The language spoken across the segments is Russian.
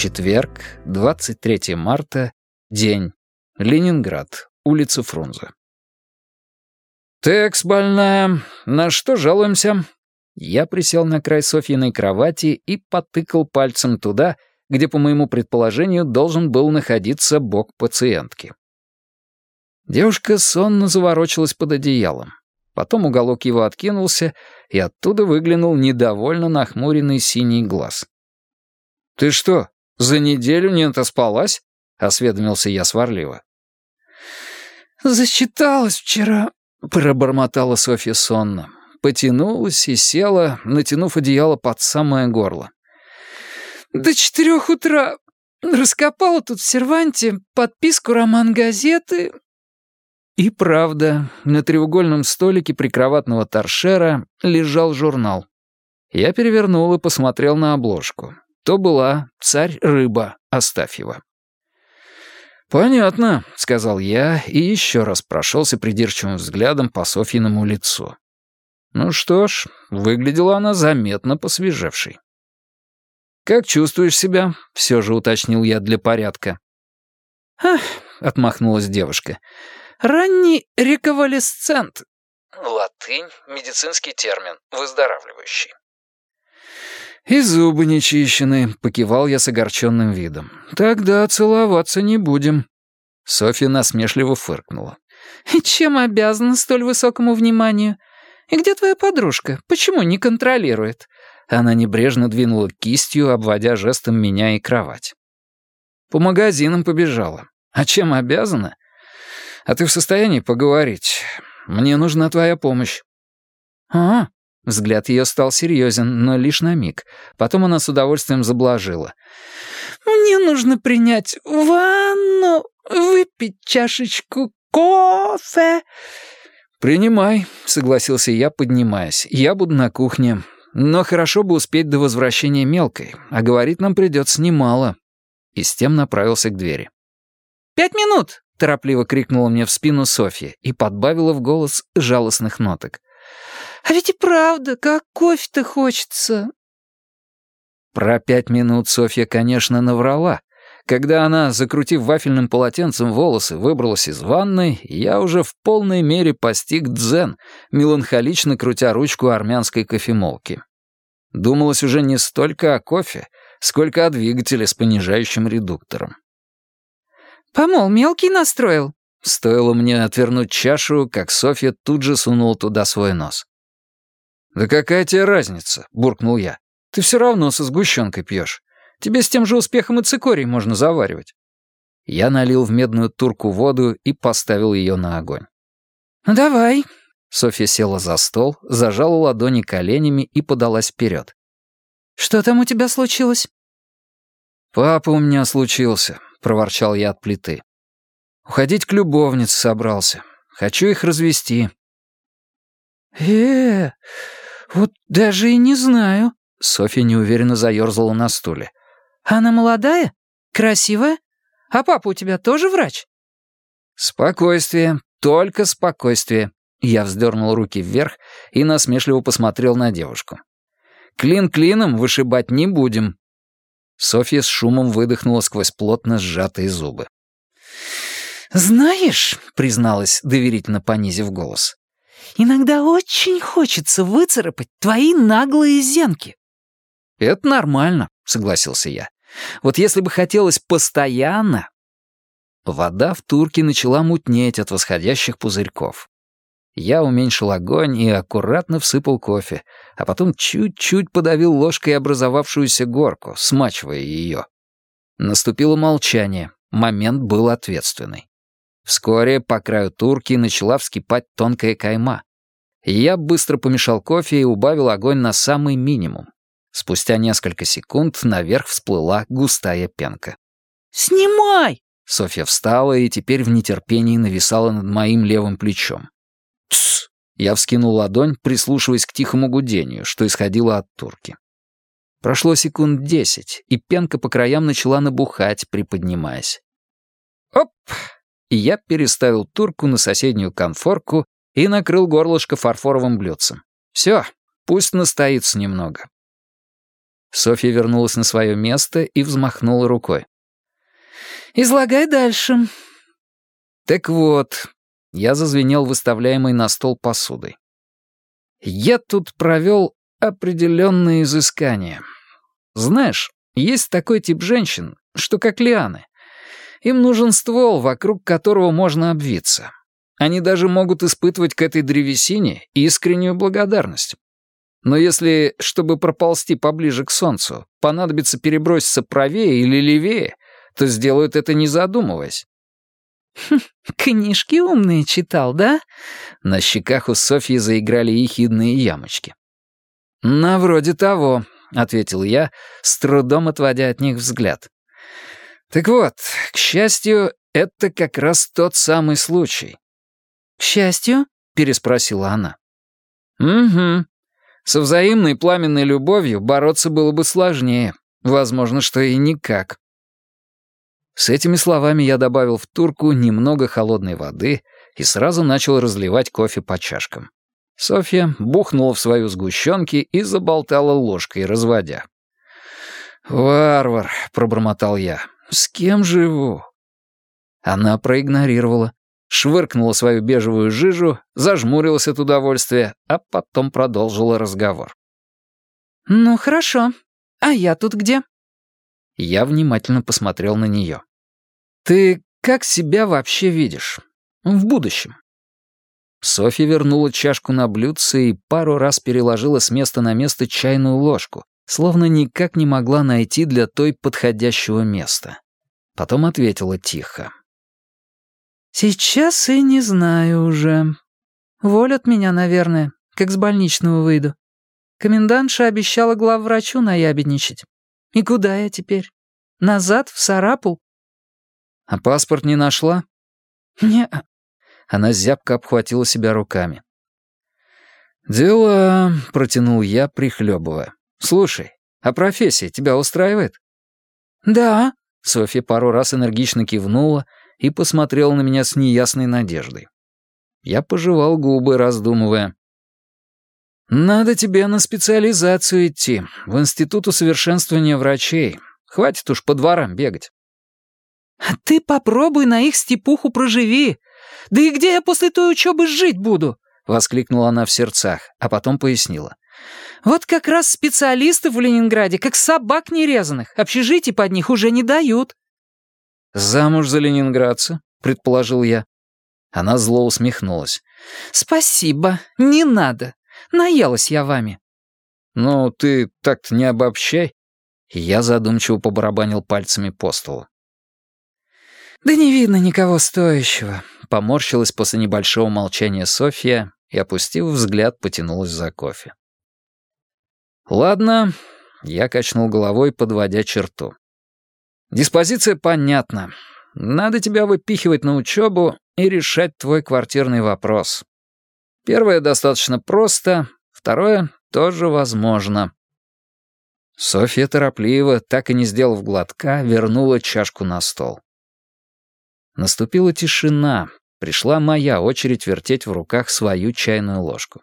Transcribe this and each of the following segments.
Четверг, 23 марта, день. Ленинград, улица Фрунзе. «Текс, больная, на что жалуемся?» Я присел на край Софьиной кровати и потыкал пальцем туда, где, по моему предположению, должен был находиться бок пациентки. Девушка сонно заворочилась под одеялом. Потом уголок его откинулся, и оттуда выглянул недовольно нахмуренный синий глаз. «Ты что, за неделю не отоспалась?» — осведомился я сварливо. «Засчиталась вчера», — пробормотала Софья сонно. Потянулась и села, натянув одеяло под самое горло. «До 4 утра. Раскопала тут в серванте подписку роман-газеты». И правда, на треугольном столике прикроватного торшера лежал журнал. Я перевернул и посмотрел на обложку. То была «Царь-рыба» Астафьева. «Понятно», — сказал я и еще раз прошелся придирчивым взглядом по Софьиному лицу. Ну что ж, выглядела она заметно посвежевшей. «Как чувствуешь себя?» — все же уточнил я для порядка. «Ах», — отмахнулась девушка. «Ранний реконвалесцент». Латынь — медицинский термин, выздоравливающий. «И зубы не чищены», — покивал я с огорченным видом. «Тогда целоваться не будем». Софья насмешливо фыркнула. «И чем обязана столь высокому вниманию? И где твоя подружка? Почему не контролирует?» Она небрежно двинула кистью, обводя жестом меня и кровать. «По магазинам побежала. А чем обязана? А ты в состоянии поговорить? Мне нужна твоя помощь». «А?» Взгляд ее стал серьезен, но лишь на миг. Потом она с удовольствием заблажила. «Мне нужно принять ванну, выпить чашечку кофе». «Принимай», — согласился я, поднимаясь. «Я буду на кухне. Но хорошо бы успеть до возвращения мелкой, а говорить нам придется немало». И с тем направился к двери. 5 минут!» — торопливо крикнула мне в спину Софья и подбавила в голос жалостных ноток. «А ведь и правда, как кофе-то хочется». Про 5 минут Софья, конечно, наврала. Когда она, закрутив вафельным полотенцем волосы, выбралась из ванной, я уже в полной мере постиг дзен, меланхолично крутя ручку армянской кофемолки. Думалось уже не столько о кофе, сколько о двигателе с понижающим редуктором. «Помол мелкий настроил?» Стоило мне отвернуть чашу, как Софья тут же сунула туда свой нос. «Да какая тебе разница?» — буркнул я. «Ты все равно со сгущенкой пьешь. Тебе с тем же успехом и цикорий можно заваривать». Я налил в медную турку воду и поставил ее на огонь. «Ну давай». Софья села за стол, зажала ладони коленями и подалась вперед. «Что там у тебя случилось?» «Папа у меня случился», — проворчал я от плиты. «Уходить к любовнице собрался. Хочу их развести». Вот даже и не знаю». Софья неуверенно заерзала на стуле. «Она молодая? Красивая? А папа у тебя тоже врач?» «Спокойствие, только спокойствие». Я вздернул руки вверх и насмешливо посмотрел на девушку. «Клин клином вышибать не будем». Софья с шумом выдохнула сквозь плотно сжатые зубы. «Знаешь», — призналась, доверительно понизив голос, «иногда очень хочется выцарапать твои наглые зенки». «Это нормально», — согласился я. «Вот если бы хотелось постоянно...» Вода в турке начала мутнеть от восходящих пузырьков. Я уменьшил огонь и аккуратно всыпал кофе, а потом чуть-чуть подавил ложкой образовавшуюся горку, смачивая ее. Наступило молчание, момент был ответственный. Вскоре по краю турки начала вскипать тонкая кайма. Я быстро помешал кофе и убавил огонь на самый минимум. Спустя несколько секунд наверх всплыла густая пенка. «Снимай!» Софья встала и теперь в нетерпении нависала над моим левым плечом. «Тсс!» Я вскинул ладонь, прислушиваясь к тихому гудению, что исходило от турки. Прошло секунд 10, и пенка по краям начала набухать, приподнимаясь. «Оп!» И я переставил турку на соседнюю конфорку и накрыл горлышко фарфоровым блюдцем. «Все, пусть настоится немного». Софья вернулась на свое место и взмахнула рукой. «Излагай дальше». Так вот, я зазвенел выставляемой на стол посудой. Я тут провел определенные изыскания. Знаешь, есть такой тип женщин, что как лианы. Им нужен ствол, вокруг которого можно обвиться. Они даже могут испытывать к этой древесине искреннюю благодарность. Но если, чтобы проползти поближе к солнцу, понадобится переброситься правее или левее, то сделают это не задумываясь. «Книжки умные читал, да?» На щеках у Софьи заиграли ехидные ямочки. «На вроде того», — ответил я, с трудом отводя от них взгляд. «Так вот, к счастью, это как раз тот самый случай». «К счастью?» — переспросила она. «Угу. Со взаимной пламенной любовью бороться было бы сложнее. Возможно, что и никак». С этими словами я добавил в турку немного холодной воды и сразу начал разливать кофе по чашкам. Софья бухнула в свою сгущенки и заболтала ложкой, разводя. «Варвар», — пробормотал я, — «с кем живу?» Она проигнорировала, швыркнула свою бежевую жижу, зажмурилась от удовольствия, а потом продолжила разговор. «Ну, хорошо. А я тут где?» Я внимательно посмотрел на нее. «Ты как себя вообще видишь? В будущем?» Софья вернула чашку на блюдце и пару раз переложила с места на место чайную ложку, словно никак не могла найти для той подходящего места. Потом ответила тихо. «Сейчас и не знаю уже. Волят меня, наверное, как с больничного выйду. Комендантша обещала главврачу наябедничать. И куда я теперь? Назад, в Сарапул?» «А паспорт не нашла?» «Не-а». Она зябко обхватила себя руками. «Дела», — протянул я, прихлебывая. «Слушай, а профессия тебя устраивает?» «Да». Софья пару раз энергично кивнула и посмотрела на меня с неясной надеждой. Я пожевал губы, раздумывая. «Надо тебе на специализацию идти, в Институт усовершенствования врачей. Хватит уж по дворам бегать». «А ты попробуй на их степуху проживи. Да и где я после той учебы жить буду?» — воскликнула она в сердцах, а потом пояснила. «Вот как раз специалистов в Ленинграде, как собак нерезанных, общежитий под них уже не дают». «Замуж за ленинградца?» — предположил я. Она зло усмехнулась. «Спасибо, не надо. Наелась я вами». «Ну, ты так-то не обобщай». Я задумчиво побарабанил пальцами по столу. «Да не видно никого стоящего», — поморщилась после небольшого молчания Софья и, опустив взгляд, потянулась за кофе. «Ладно», — я качнул головой, подводя черту. «Диспозиция понятна. Надо тебя выпихивать на учебу и решать твой квартирный вопрос. Первое достаточно просто, второе тоже возможно». Софья торопливо, так и не сделав глотка, вернула чашку на стол. Наступила тишина. Пришла моя очередь вертеть в руках свою чайную ложку.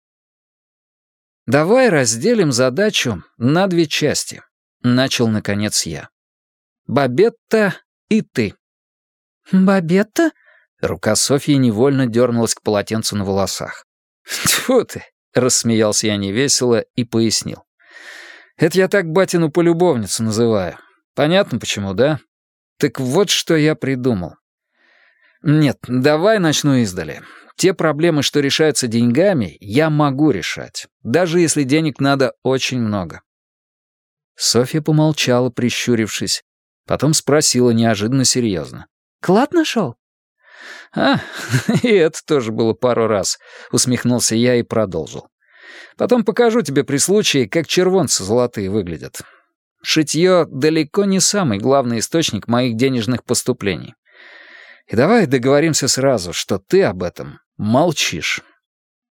«Давай разделим задачу на 2 части», — начал, наконец, я. «Бабетта и ты». «Бабетта?» Рука Софьи невольно дернулась к полотенцу на волосах. «Тьфу ты!» — рассмеялся я невесело и пояснил. «Это я так батину полюбовницу называю. Понятно почему, да? Так вот, что я придумал. Нет, давай начну издали. Те проблемы, что решаются деньгами, я могу решать, даже если денег надо очень много». Софья помолчала, прищурившись, потом спросила неожиданно серьезно. «Клад нашел?» «А, и это тоже было пару раз», — усмехнулся я и продолжил. «Потом покажу тебе при случае, как червонцы золотые выглядят. Шитье далеко не самый главный источник моих денежных поступлений. И давай договоримся сразу, что ты об этом молчишь».